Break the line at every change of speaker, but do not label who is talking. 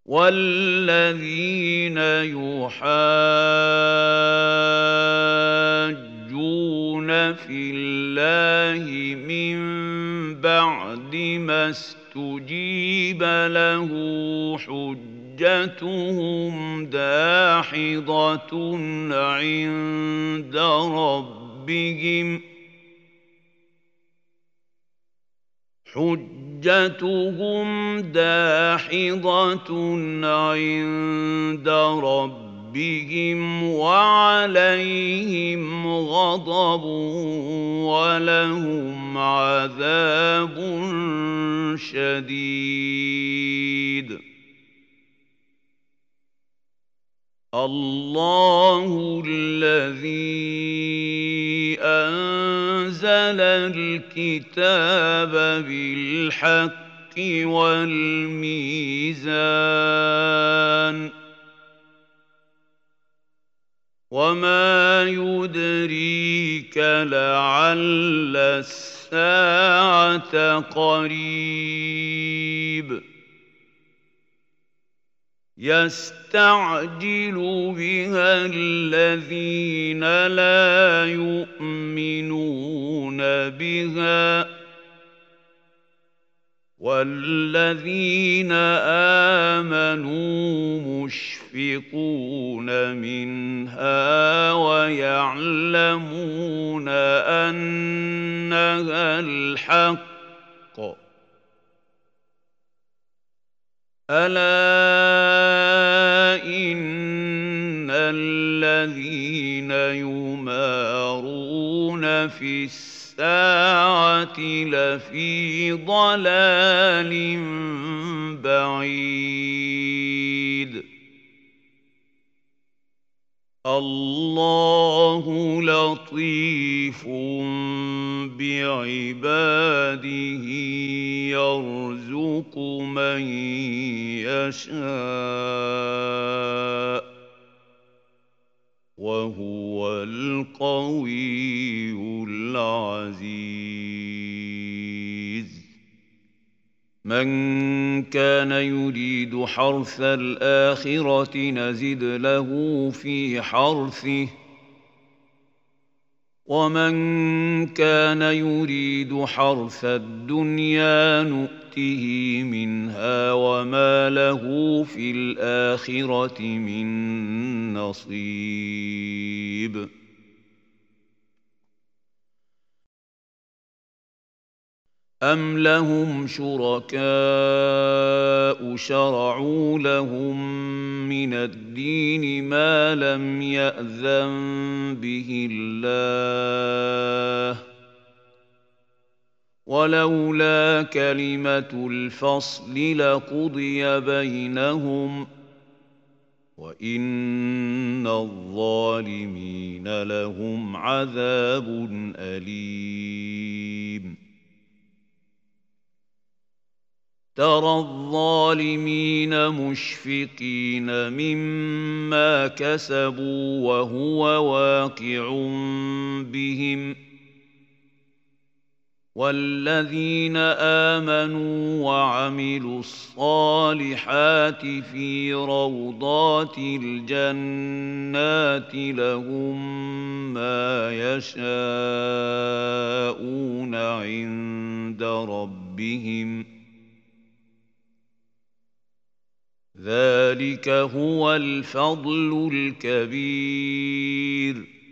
والذين يحاجون في الله من بعد ما استجيب له حجتهم داحضة عند ربهم وعليهم غضب ولهم عذاب شديد. الله الذي أنزل الكتاب بالحق والميزان وما يدريك لعل الساعة قريب يستعجل بها الذين لا يؤمنون بها والذين آمنوا مشفقون منها ويعلمون أنها الحق. ألا إن الذين يمارون في الساعة لفي ضلال بعيد. الله لطيف بعباده يرزق من يشاء وهو القوي العزيز. من كان يريد حرث الآخرة نزد له في حرثه ومن كان يريد حرث الدنيا نؤته منها وما له في الآخرة من نصيب. أم لهم شركاء شرعوا لهم من الدين ما لم يأذن به الله ولولا كلمة الفصل لقضي بينهم وإن الظالمين لهم عذاب أليم. ترى الظالمين مشفقين مما كسبوا وهو واقع بهم والذين آمنوا وعملوا الصالحات في روضات الجنات لهم ما يشاءون عند ربهم ذلك هو الفضل الكبير.